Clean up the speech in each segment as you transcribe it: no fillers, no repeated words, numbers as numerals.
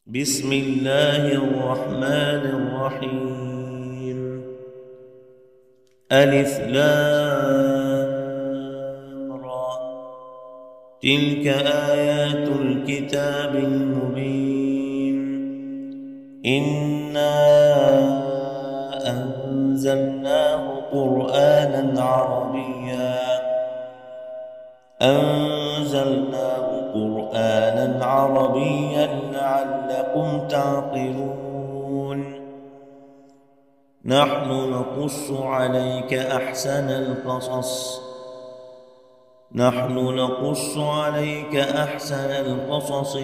بسم الله الرحمن الرحيم. ألف لام را. تلك آيات الكتاب المبين. إنا أنزلناه قرآنا عربيا لعلكم تعقلون. نحن نقص عليك أحسن القصص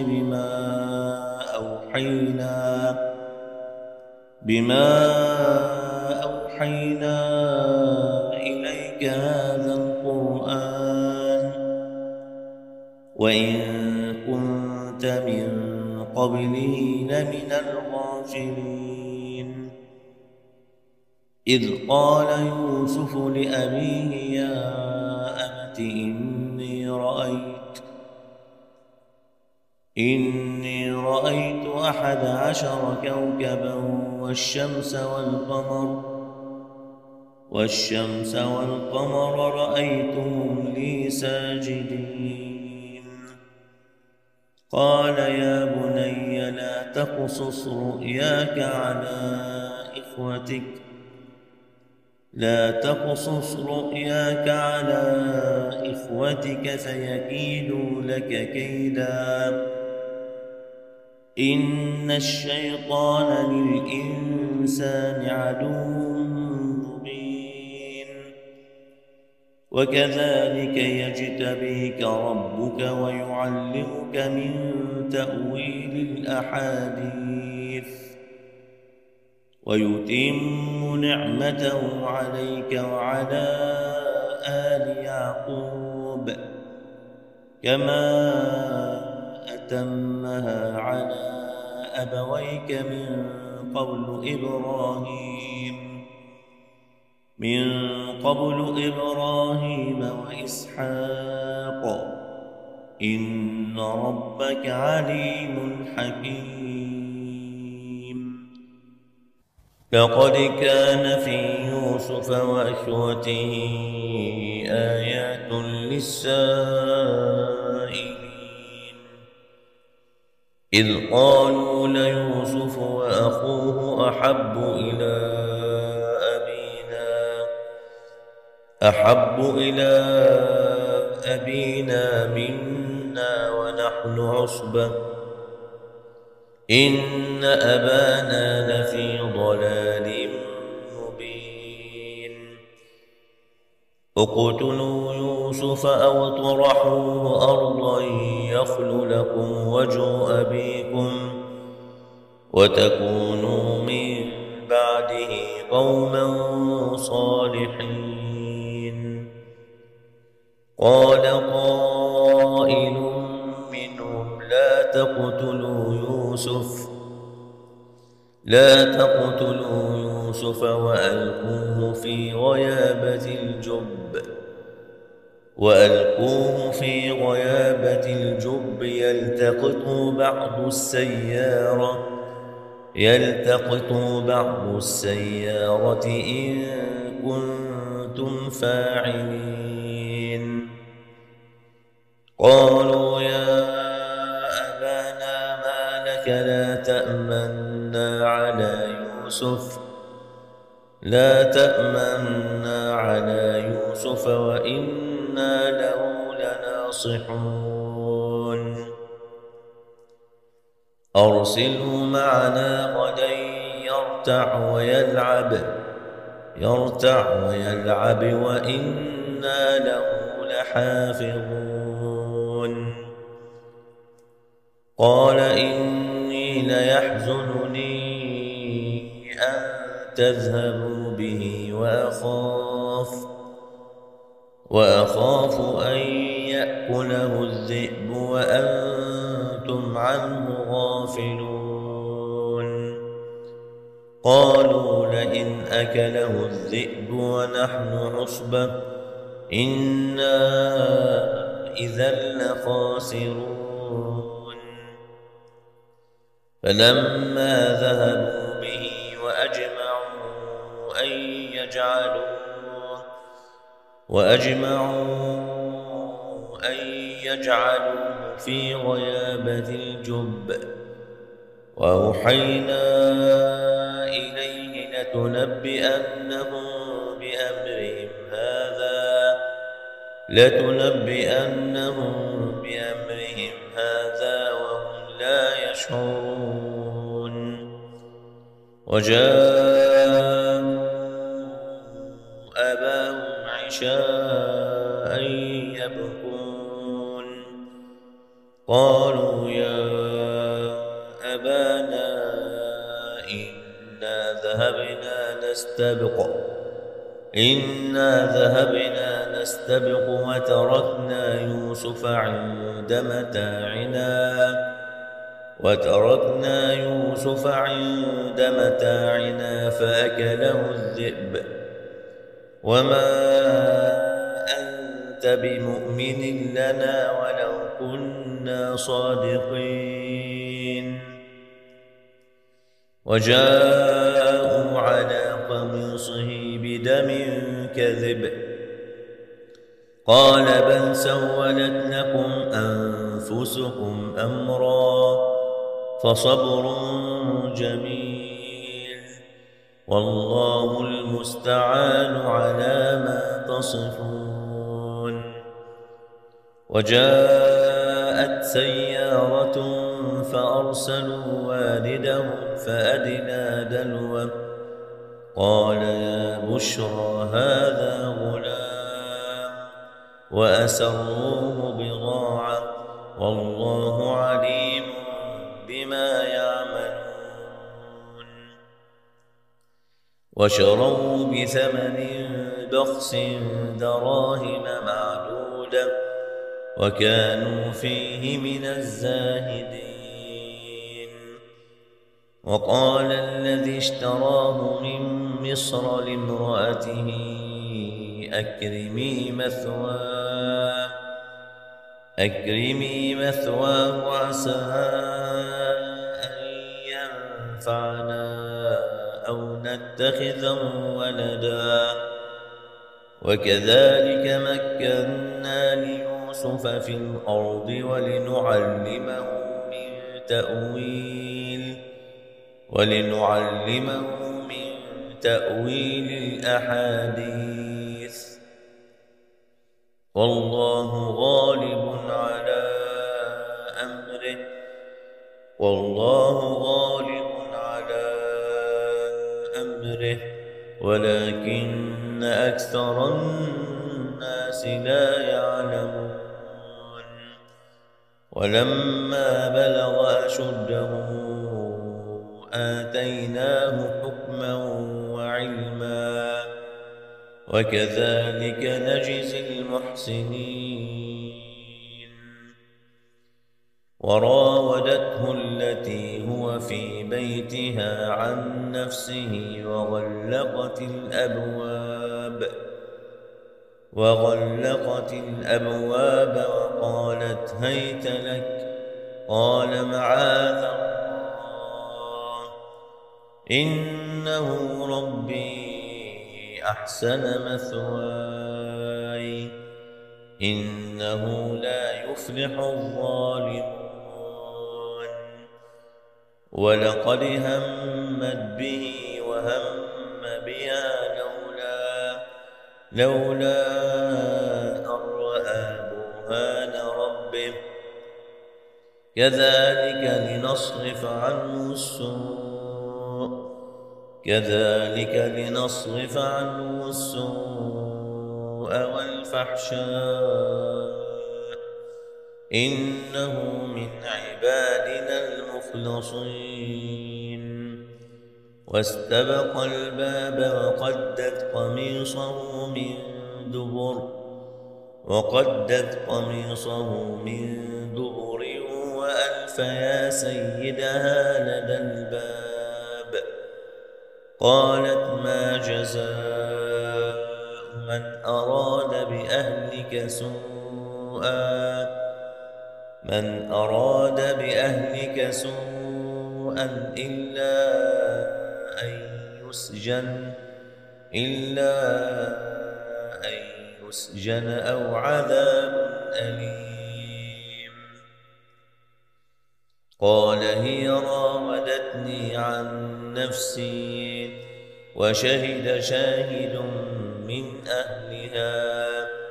بما أوحينا إليك هذا القرآن وإن كنت من قبله لمن الغافلين. إذ قال يوسف لأبيه يا أبت إني رأيت 11 كوكبا والشمس والقمر رأيتهم لي ساجدين. قال يا بني لا تقصص رؤياك على إخوتك فيكيدوا لك كيدا. إن الشيطان للإنسان عدو مبين. وكذلك يجتبيك ربك ويعلمك من تأويل الأحاديث ويتم نعمته عليك وعلى آل يعقوب كما أتمها على أبويك من قبل إبراهيم وإسحاق إن ربك عليم حكيم. لقد كان في يوسف وإخوته آيات للسائلين إذ قالوا ليوسف وأخوه أحب إلى أبينا منا ونحن عصبة إن أبانا لفي ضلال مبين. اقتلوا يوسف أو اطرحوه أرضا يخل لكم وجه أبيكم وتكونوا من بعده قوما صالحين. قال قائل منهم لا تقتلوا يوسف وألقوه في غيابة الجب يلتقطوا بعض السيارة إن كنتم فاعلين. قالوا يا أبانا ما لك لا تأمنا على يوسف وإنا له لناصحون. أرسله معنا غدا يرتع ويلعب وإنا له لحافظون. قال إني ليحزنني أن تذهبوا به وأخاف أن يأكله الذئب وأنتم عنه غافلون. قالوا لئن أكله الذئب ونحن عصبة إنا إذا لخاسرون. فلما ذهبوا به وأجمعوا أن يجعلوه في غيابة الجب وأوحينا إليه لتنبئنهم بأمرهم هذا وهم لا يشعرون. وجاءوا أباهم عشاء يبكون قالوا يا أبانا إنا ذهبنا نستبق وتركنا يوسف عند متاعنا فأكله الذئب وما أنت بمؤمن لنا ولو كنا صادقين. وجاءوا على قميصه بدم كذب قال بل سولت لكم أنفسكم أمرا فصبر جميل والله المستعان على ما تصفون. وجاءت سيارة فأرسلوا والدهم فأدلى دلوه قال يا بشرى هذا غلام وأسروه بضاعة والله عليم بما يعملون. وشروا بثمن بخس دراهم معدودة وكانوا فيه من الزاهدين. وقال الذي اشتراه من مصر لامرأته أكرمي مثواه عسى أن ينفعنا أو نتخذه ولدا وكذلك مكنا ليوسف في الأرض ولنعلمه من تأويل الأحاديث والله غالب على أمره ولكن أكثر الناس لا يعلمون. ولما بلغ أشده آتيناه حكما وعلما وكذلك نجزي المحسنين. وراودته التي هو في بيتها عن نفسه وغلقت الأبواب وقالت هيت لك قال معاذ الله إنه ربي أحسن مثواي إنه لا يفلح الظالمون. ولقد همت به وهم بها لولا أن رأى برهان ربه كذلك لنصرف عنه السوء والفحشاء إنه من عبادنا المخلصين. واستبق الباب وقدت قميصه من دبر وألف يا سيدها لدى الباب قالت ما جزاء من أراد بأهلك سوءا إلا أن يسجن أو عذاب أليم. قال هي راودتني عن نفسي وشهد شاهد من أهلها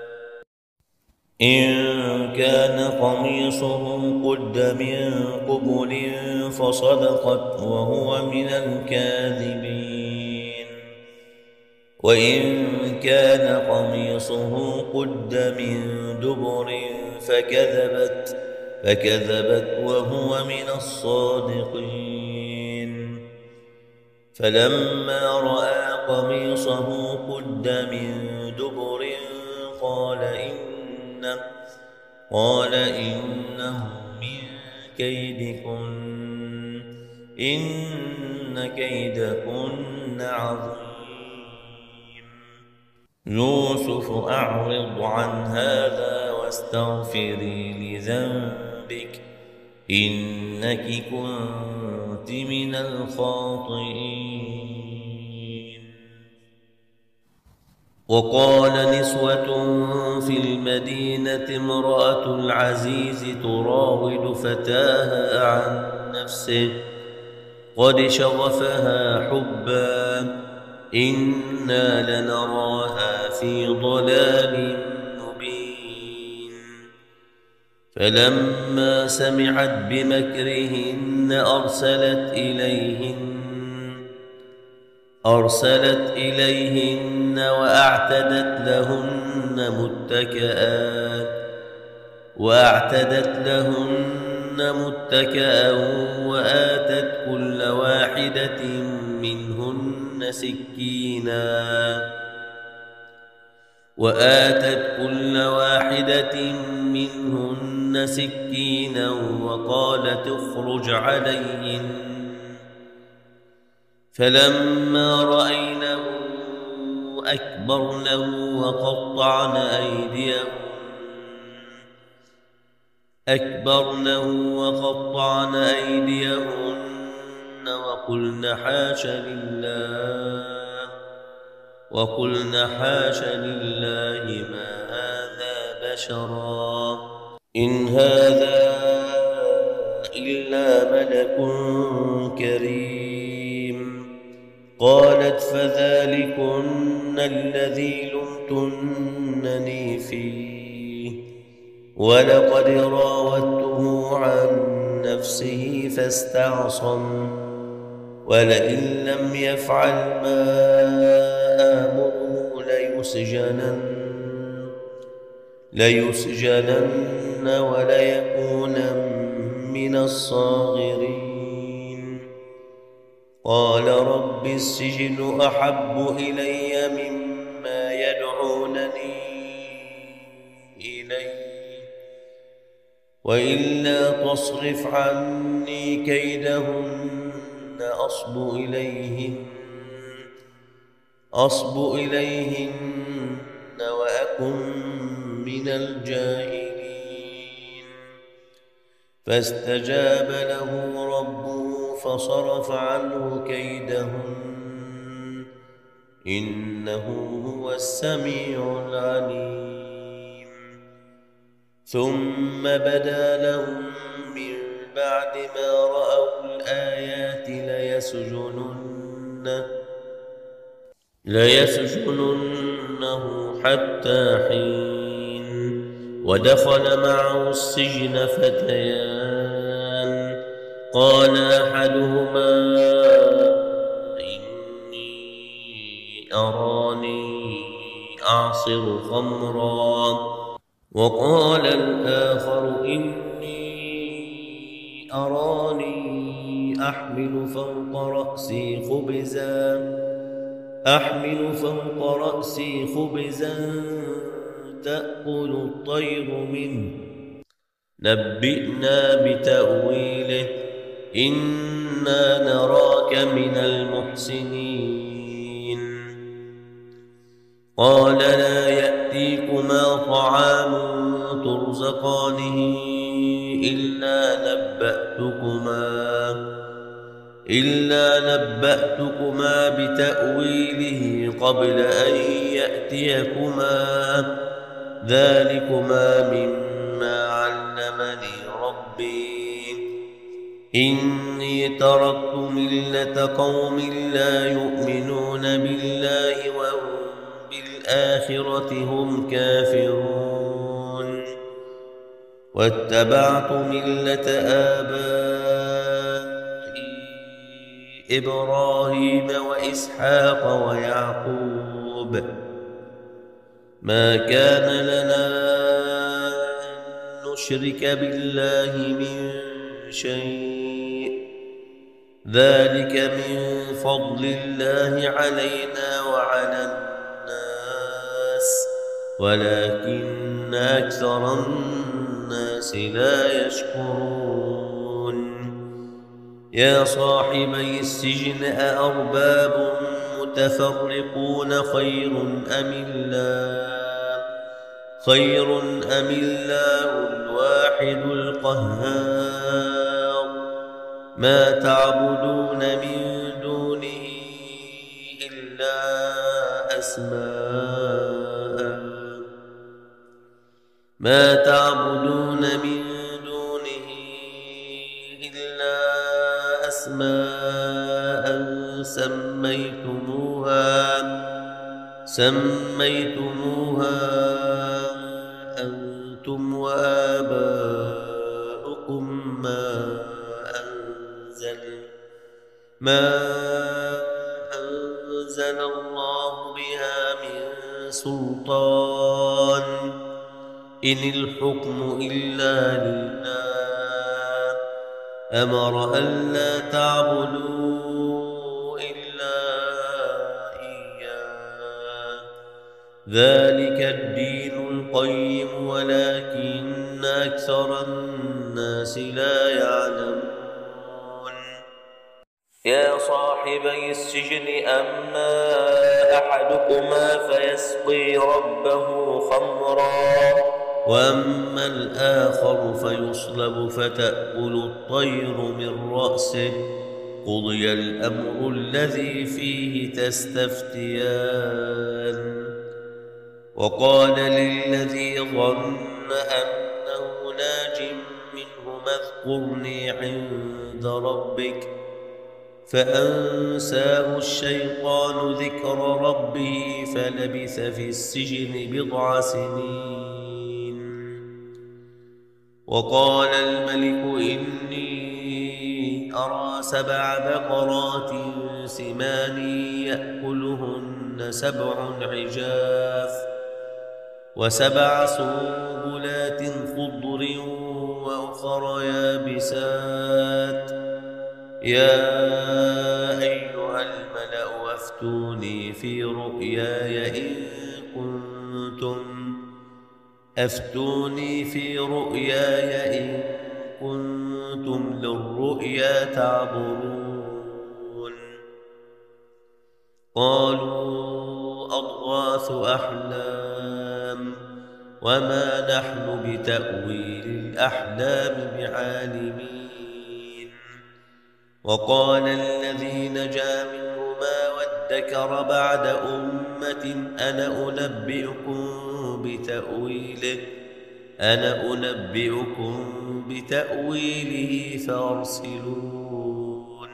إن كان قميصه قد من قبل فصدقت وهو من الكاذبين وإن كان قميصه قد من دبر فكذبت وهو من الصادقين. فلما رأى قميصه قد من دبر قال إنه من كيدكن إن كيدكن عظيم. يوسف أعرض عن هذا واستغفري لذنبك إنك كنت من الخاطئين. وقال نسوة في المدينة امرأة العزيز تراود فتاها عن نفسه قد شغفها حبا إنا لنراها في ضلال مبين. فلما سمعت بمكرهن أرسلت إليهن وأعتدت لهن متكئا وآتت كل واحدة منهن سكينا وقالت اخرج عليهن. فلما رأينه أكبرنه وقطعن أيديهن وقلن حاش لله ما هذا بشرا إن هذا إلا ملك كريم. قالت فذلكن الذي لمتنني فيه ولقد راودته عن نفسه فاستعصم ولئن لم يفعل ما آمره ليسجنن وليكونن من الصاغرين. قال رب السجن أحب إلي مما يدعونني إليه وإلا تصرف عني كيدهن أصب إليهن وأكن من الجاهلين. فاستجاب له ربه فصرف عنه كيدهن إنه هو السميع العليم. ثم بدا لهم من بعد ما رأوا الآيات ليسجننه حتى حين. ودخل معه السجن فتيان قال أحدهما إني أراني أعصر خمرا وقال الآخر إني أراني أحمل فوق رأسي خبزا تأكل الطير منه نبئنا بتأويله إنا نراك من المحسنين. قال لا يأتيكما طعام ترزقانه إلا إلا نبأتكما بتأويله قبل أن يأتيكما، ذلكما مما علمني ربي، إني تركت ملة قوم لا يؤمنون بالله وهم بالآخرة هم كافرون، واتبعت ملة آبائي إبراهيم وإسحاق ويعقوب، ما كان لنا أن نشرك بالله من شيء، ذلك من فضل الله علينا وعلى الناس ولكن أكثر الناس لا يشكرون. يا صاحبي السجن أأرباب متفرقون خير أم الله الواحد القهار، ما تعبدون من دونه إلا أسماء سميتموها أنتم وآباؤكم ما أنزل الله بها من سلطان، إن الحكم إلا لله، أمر ألا تعبدوا إلا إياه، ذلك الدين القيم ولكن أكثر الناس لا يعلمون. يا صاحبي السجن أما أحدكما فيسقي ربه خمرا، وأما الآخر فيصلب فتأكل الطير من رأسه، قضي الأمر الذي فيه تستفتيان. وقال للذي ظن أنه ناج منه اذكرني عند ربك، فأنساه الشيطان ذكر ربه فلبث في السجن بضع سنين. وقال الملك إني أرى 7 بقرات سمان يأكلهن 7 عجاف و7 سنبلات خضر وأخر يابسات، يا أيها الملأ أفتوني في رؤياي إن كنتم للرؤيا تعبرون. قالوا أضغاث أحلام وما نحن بتأويل الأحلام بعالمين. وقال الذي نجا منهما وادكر بعد أمة أنا أنبئكم بتأويله فأرسلون.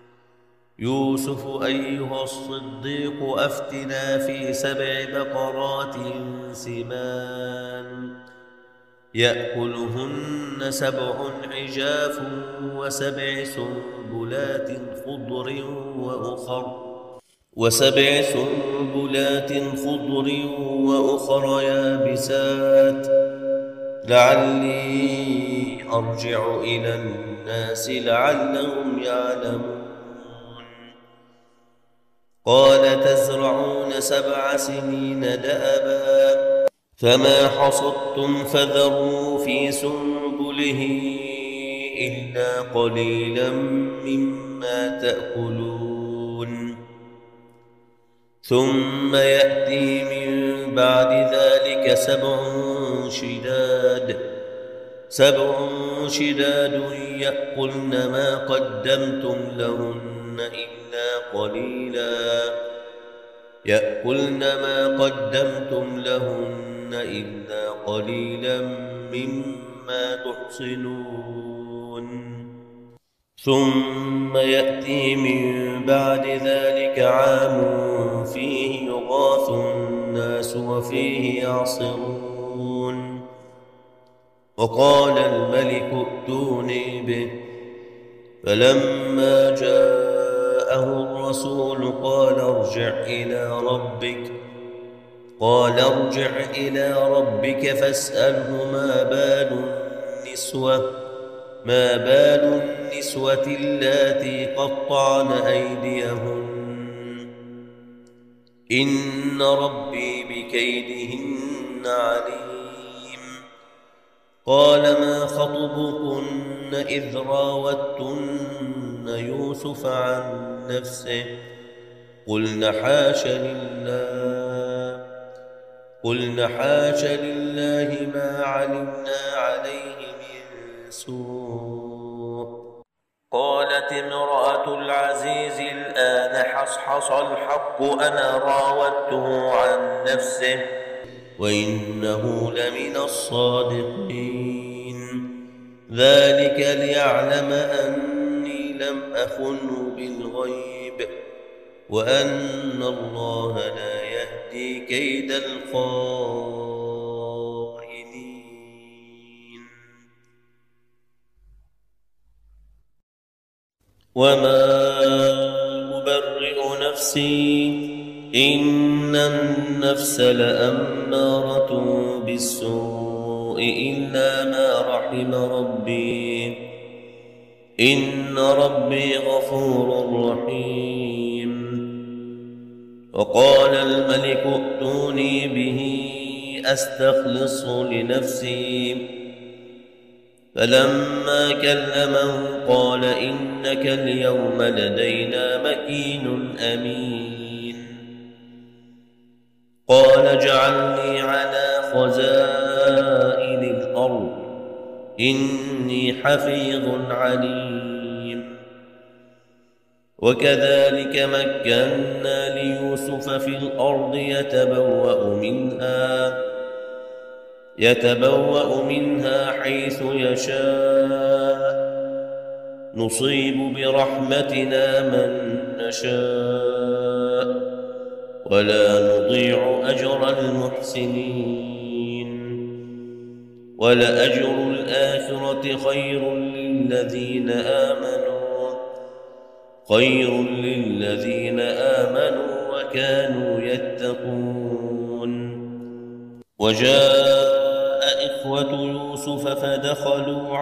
يوسف أيها الصديق أفتنا في 7 بقرات سمان يأكلهن 7 عجاف و7 سنبلات خضر وأخر يابسات، لعلي أرجع إلى الناس لعلهم يعلمون. قال تزرعون 7 سنين دأبا فما حصدتم فذروا في سنبله إلا قليلا مما تأكلون، ثم يأتي من بعد ذلك 7 شداد سبع شداد يأكلن ما قدمتم لهن إلا قليلا مما تحصنون ثم يأتي من بعد ذلك عام فيه يغاث الناس وفيه يعصرون وقال الملك ائتوني به فلما جاءه الرسول قال ارجع إلى ربك فاسأله ما بال النسوة اللاتي قطعن أيديهن إن ربي بكيدهن عليم قال ما خطبكن إذ راوتن يوسف عن نفسه قلن حاش لله ما علمنا عليه من سوء قالت امرأة العزيز الآن حصحص الحق أنا راودته عن نفسه وإنه لمن الصادقين ذلك ليعلم أني لم أخنه بالغيب وأن الله لا يهدي كيد الخائنين وما أبرئ نفسي إن النفس لأمارة بالسوء إلا ما رحم ربي إن ربي غفور رحيم وقال الملك ائتوني به أستخلصه لنفسي فلما كلمه قال إنك اليوم لدينا مكين أمين قال اجعلني على خزائن الأرض إني حفيظ عليم وكذلك مكنا ليوسف في الأرض يتبوأ منها حيث يشاء نصيب برحمتنا من نشاء ولا نضيع أجر المحسنين ولأجر الآخرة خير للذين آمنوا وكانوا يتقون وجاء إخوة يوسف فدخلوا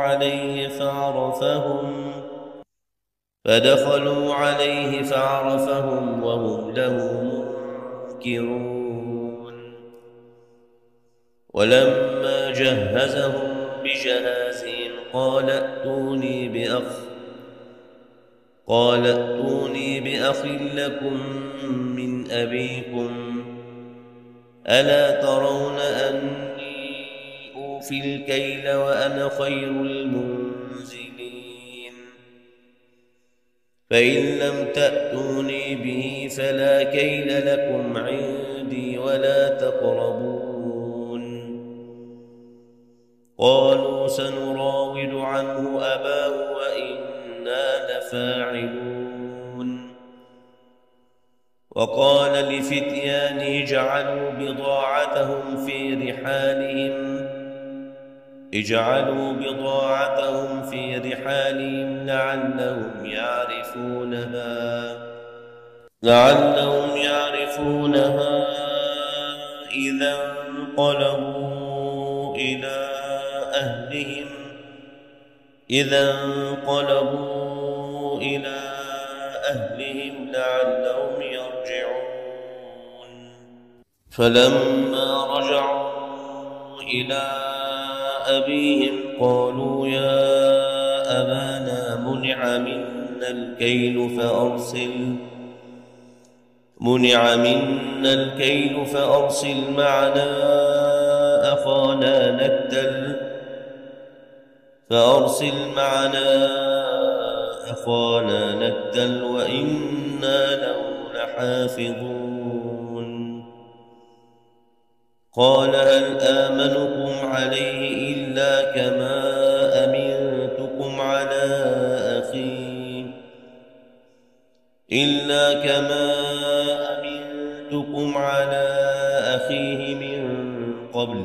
عليه فعرفهم وهم له منكرون ولما جهزهم بجهازهم قال ائتوني بأخ لكم من أبيكم ألا ترون أني أوفي الكيل وأنا خير المنزلين فإن لم تأتوني به فلا كيل لكم عندي ولا تقربون قالوا سنراود عنه أباه وإنا لفاعلون وقال لفتيانه اجعلوا بضاعتهم في رحالهم لعلهم يعرفونها إذا انقلبوا إلى أهلهم لعلهم يرجعون فلما رجعوا إلى أبيهم قالوا يا أبانا منع منا الكيل فأرسل معنا أخانا نكتل فأرسل معنا أخانا نكتل وإنا له لحافظون. قال هل آمنكم عليه إلا كما أمنتكم على أخيه من قبل،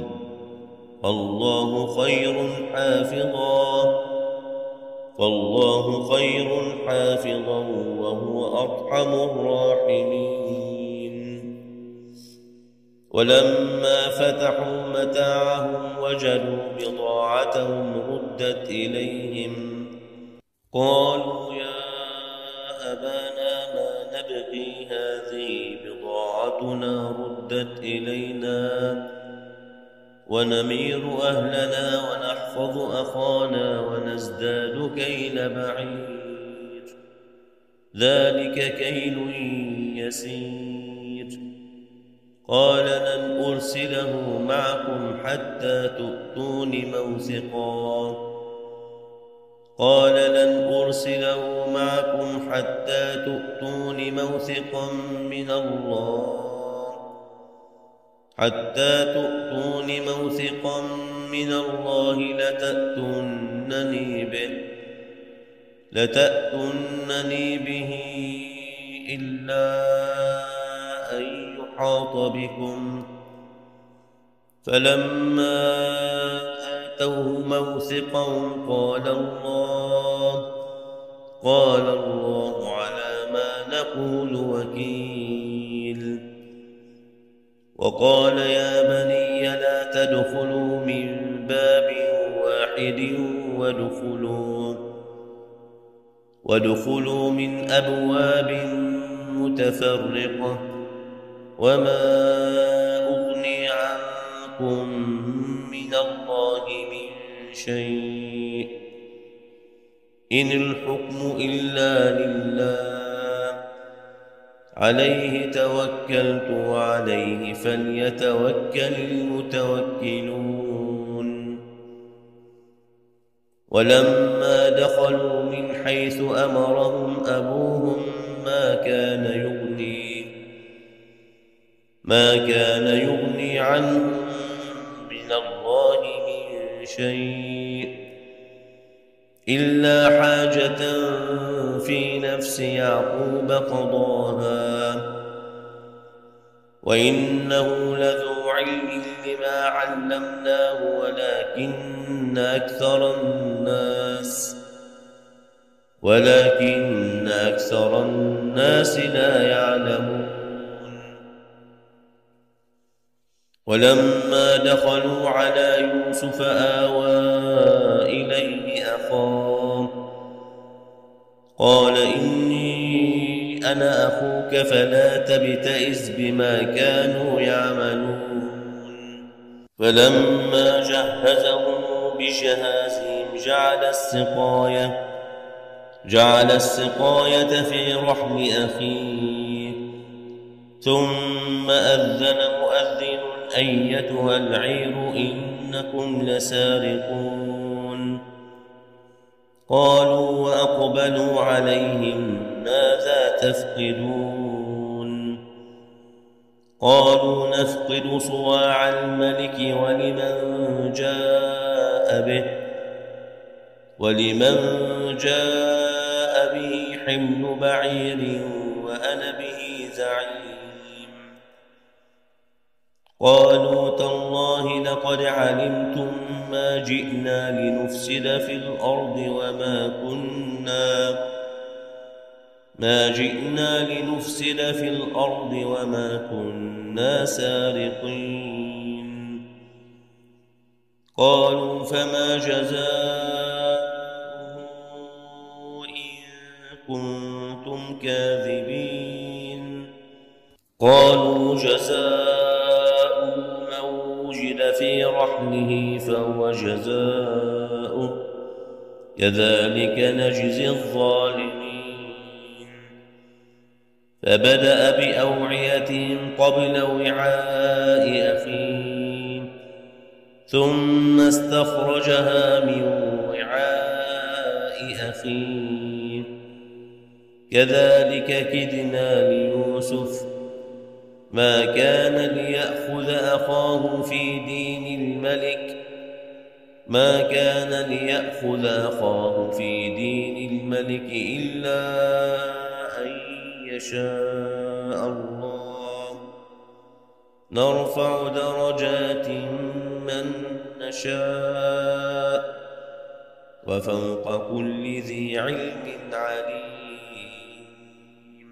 فالله خير حافظا وهو أرحم الراحمين. ولما فتحوا متاعهم وجدوا بضاعتهم ردت إليهم قالوا يا أبانا ما نبغي هذه بضاعتنا ردت إلينا ونمير أهلنا ونحفظ أخانا ونزداد كيل بعير، ذلك كيل يسير. قال لن أرسله معكم حتى تؤتون موثقا من الله لتأتونني به إلا أن يحاط بكم. فلما آتوه موثقهم قال الله على ما نقول وكيل. وقال يا بني لا تدخلوا من باب واحد وادخلوا من أبواب متفرقة، وما أغني عنكم من الله من شيء إن الحكم إلا لله، عليه توكلت وعليه فليتوكل المتوكلون. ولما دخلوا من حيث أمرهم أبوهم ما كان يغني عنهم من الله من شيء إلا حاجة في نفس يعقوب قضاها، وإنه لذو علم لما علمناه ولكن أكثر الناس لا يعلمون. ولما دخلوا على يوسف آوى إليه أخاه قال إني أنا أخوك فلا تبتئس بما كانوا يعملون. فلما جهزهم بجهازهم جعل السقاية في رحل أخيه، ثم أذن مؤذن أيتها العير إنكم لسارقون. قالوا وأقبلوا عليهم ماذا تفقدون؟ قالوا نفقد صواع الملك ولمن جاء به حمل بعير وأنا به زعيم. قالوا تالله لقد علمتم ما جئنا لنفسد في الأرض وما كنا سارقين. قالوا فما جزاؤه إن كنتم كاذبين؟ قالوا جزاؤه من وجد في رحله فهو جزاؤه كذلك نجزي الظالمين. فبدأ بأوعيتهم قبل وعاء أخيه ثم استخرجها من وعاء وعاء أخيه كذلك كدنا ليوسف ما كان ليأخذ أخاه في دين الملك إلا أن يشاء الله نرفع درجات من نشاء وفوق كل ذي علم عليم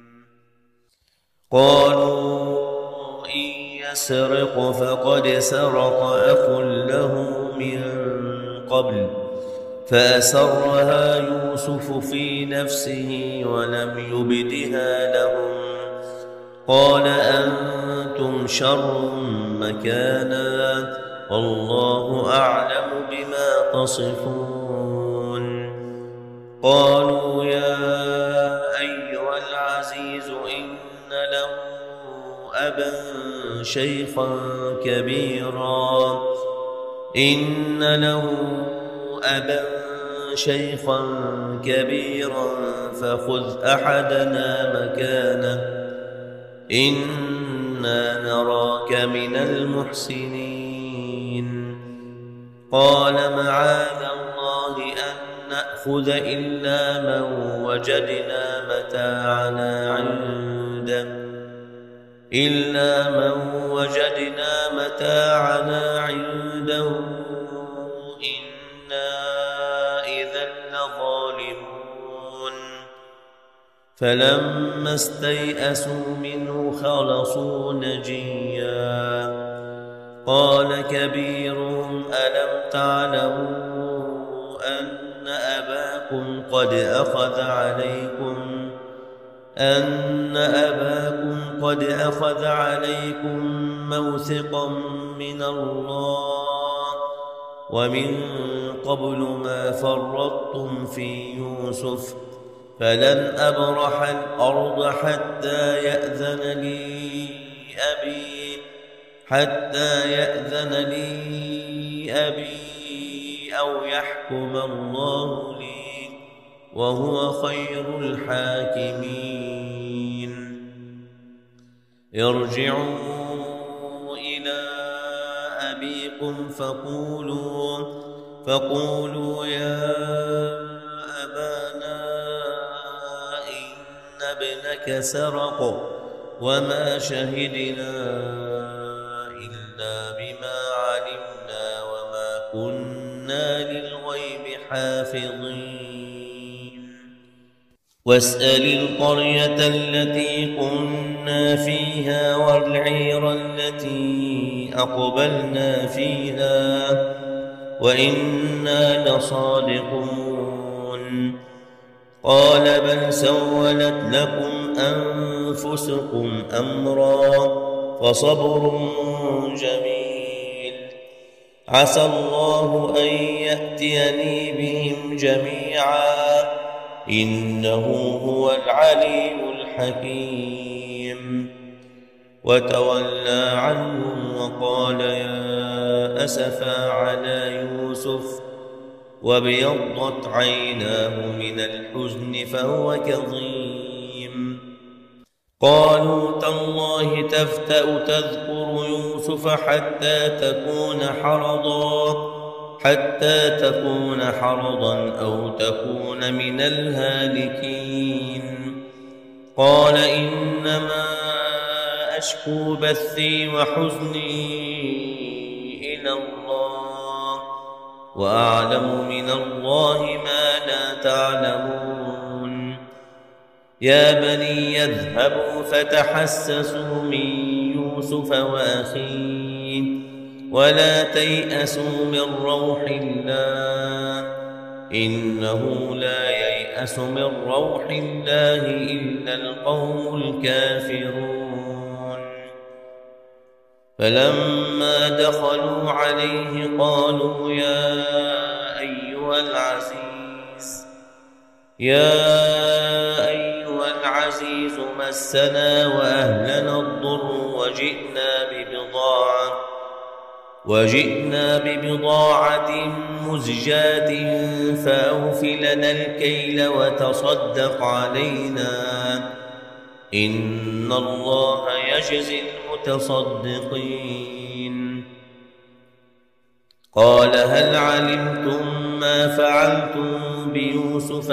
قالوا إن يسرق فقد سرق أخ له من قبل فأسرها يوسف في نفسه ولم يبدها لهم قال أنتم شر مكانا والله أعلم بما تصفون قالوا يا أيها العزيز إن له أبا شيخا كبيرا فخذ أحدنا مكانه إنا نراك من المحسنين قال معاذ الله أن نأخذ إلا من وجدنا متاعنا عنده إنا إذا لظالمون فلما استيئسوا منه خلصوا نجيا قال كبيرهم ألم تعلموا أن أباكم قد أخذ عليكم موثقا من الله ومن قبل ما فرطتم في يوسف فلن أبرح الأرض حتى يأذن لي أبي أو يحكم الله لي وهو خير الحاكمين ارجعوا إلى أبيكم فقولوا يا أبانا إن ابنك سرق وما شهدنا إلا بما علمنا وما كنا للغيب حافظين واسأل القرية التي كنا فيها والعير التي أقبلنا فيها وإنا لصادقون قال بل سولت لكم أنفسكم أمرا فصبر جميل عسى الله أن يأتيني بهم جميعا إنه هو العليم الحكيم وتولى عنهم وقال يا أسفا على يوسف وابيضت عيناه من الحزن فهو كظيم قالوا تالله تفتأ تذكر يوسف حتى تكون حرضا أو تكون من الهالكين قال إنما أشكو بثي وحزني إلى الله وأعلم من الله ما لا تعلمون يا بني يذهبوا فتحسسوا من يوسف وأخيه ولا تيأسوا من روح الله إنه لا ييأس من روح الله إلا القوم الكافرون فلما دخلوا عليه قالوا يا أيها العزيز مسنا وأهلنا الضر وجئنا ببضاعة مزجاة فأوف لنا الكيل وتصدق علينا إن الله يجزي المتصدقين. قال هل علمتم ما فعلتم بيوسف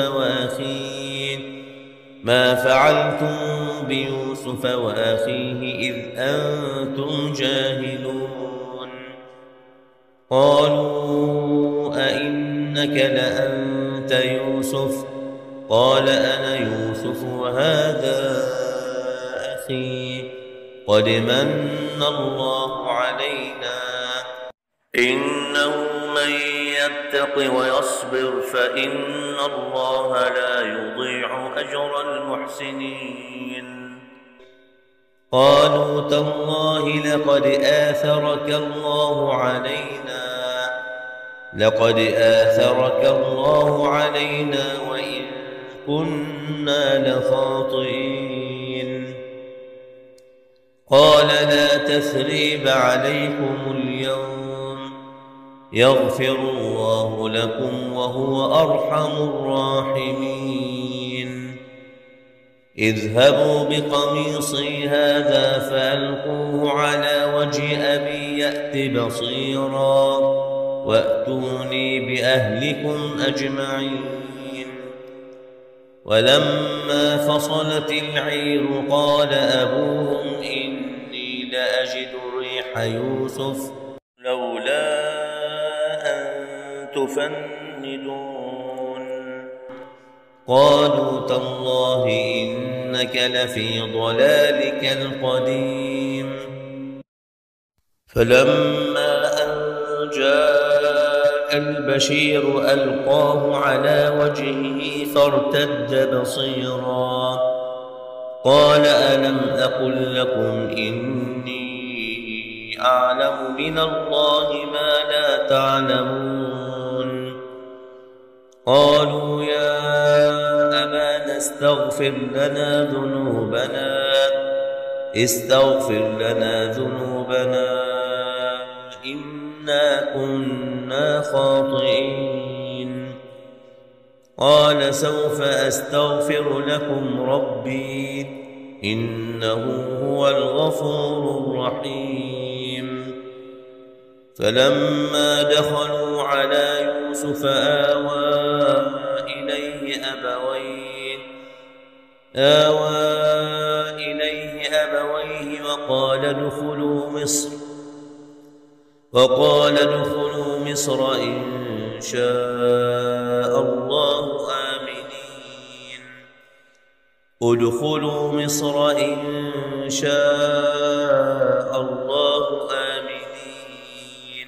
وأخيه إذ أنتم جاهلون. قالوا أئنك لأنت يوسف؟ قال أنا يوسف وهذا أخي قد من الله علينا إنه من يتق ويصبر فإن الله لا يضيع أجر المحسنين. قالوا تالله لقد آثرك الله علينا وإن كنا لخاطئين. قال لا تثريب عليكم اليوم يغفر الله لكم وهو أرحم الراحمين. اذهبوا بقميصي هذا فألقوه على وجه أبي يأت بصيرا وأتوني بأهلكم أجمعين. ولما فصلت العير قال أبوهم إني لأجد ريح يوسف لولا أن تفندون. قالوا تالله إنك لفي ضلالك القديم. فلما أن جاء البشير ألقاه على وجهه فارتد بصيرا قال ألم أقل لكم إني أعلم من الله ما لا تعلمون. قالوا يا أبانا استغفر لنا ذنوبنا إنا كنا خاطئين. قال سوف أستغفر لكم ربي إنه هو الغفور الرحيم. فلما دخلوا على يوسف آوى إليه أبويه وقال ادخلوا مصر إن شاء الله آمنين. ادخلوا مصر إن شاء الله آمنين.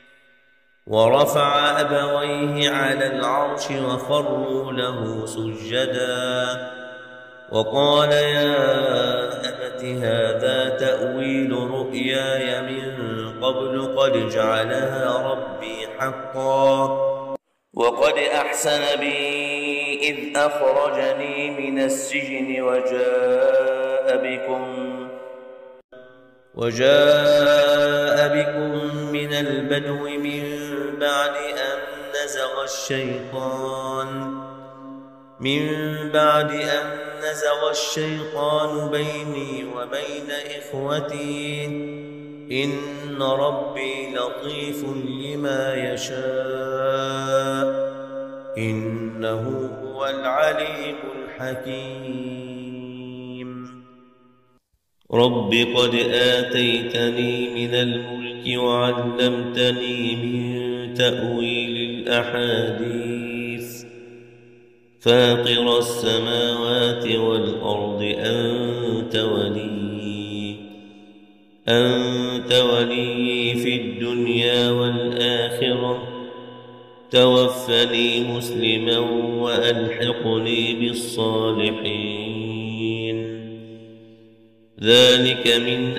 ورفع أبويه على العرش وخروا له سجدا وقال يا أبت هذا تأويل رؤياي من قبل قد جعلها ربي حقا وقد أحسن بي إذ أخرجني من السجن وجاء بكم من البدو من بعد أن نزغ الشيطان بيني وبين إخوتي إن ربي لطيف لما يشاء إنه هو العليم الحكيم. رب قد آتيتني من الملك وعلمتني من تأويل الأحاديث فاطر السماوات والأرض أنت ولي في الدنيا والآخرة توفني مسلما وألحقني بالصالحين. ذلك من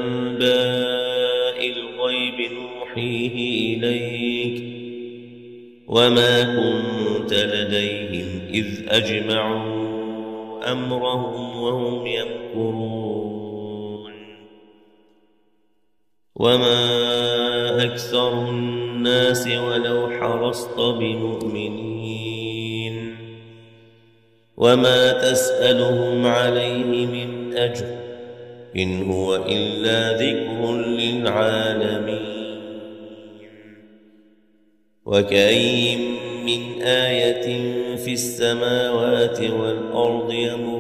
أنباء الغيب نوحيه إليك وما كنت لديهم إذ أجمعوا أمرهم وهم يمكرون. وما أكثر الناس ولو حرصت بمؤمنين وما تسألهم عليه من أجر إن هو إلا ذكر للعالمين وكأين من آية في السماوات والأرض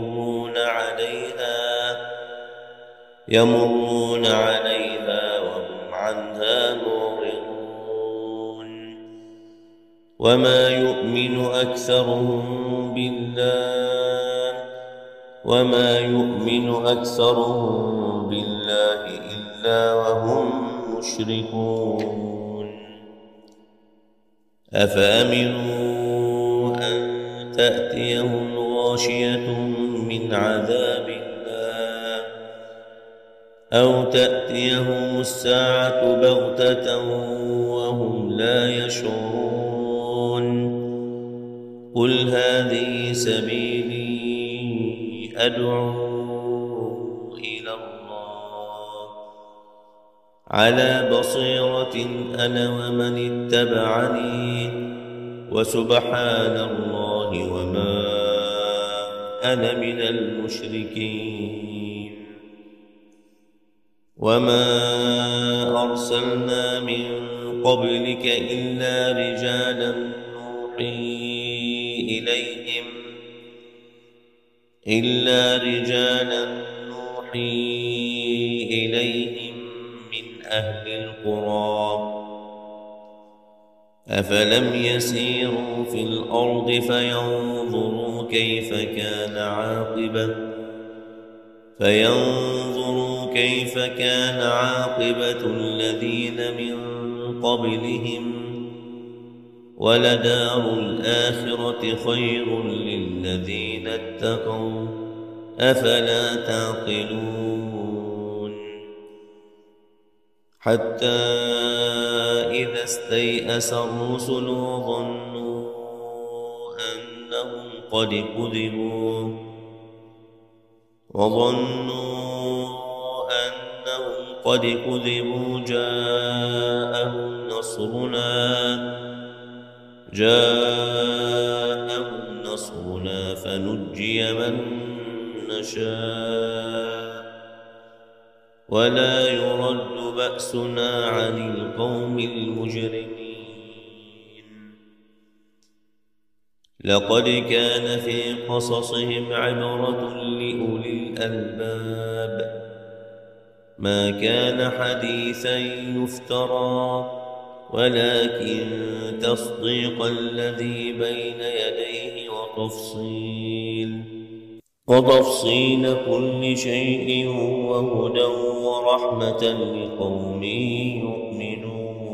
يمرون عليها وهم عنها معرضون وما يؤمن أكثرهم بالله إلا وهم مشركون أفأمنوا أن تأتيهم غاشية من عذاب الله أو تأتيهم الساعة بغتة وهم لا يشعرون قل هذه سبيلي أدعو إلى الله على بصيرة أنا ومن اتبعني وسبحان الله وما أنا من المشركين وما أرسلنا من قبلك إلا رجالا نوحي إليهم من أهل القرى أفلم يسيروا في الأرض فينظروا كيف كان عاقبة الذين من قبلهم ولدار الآخرة خير للذين اتقوا أفلا تعقلون حتى إذا استيأس الرسل وظنوا أنهم قد كذبوا جاءهم نصرنا فنجي من نشاء ولا يرد بأسنا عن القوم المجرمين لقد كان في قصصهم عبرة لأولي الألباب ما كان حديثا يفترى ولكن تصديق الذي بين يديه وتفصيل كل شيء وهدى ورحمة لقوم يؤمنون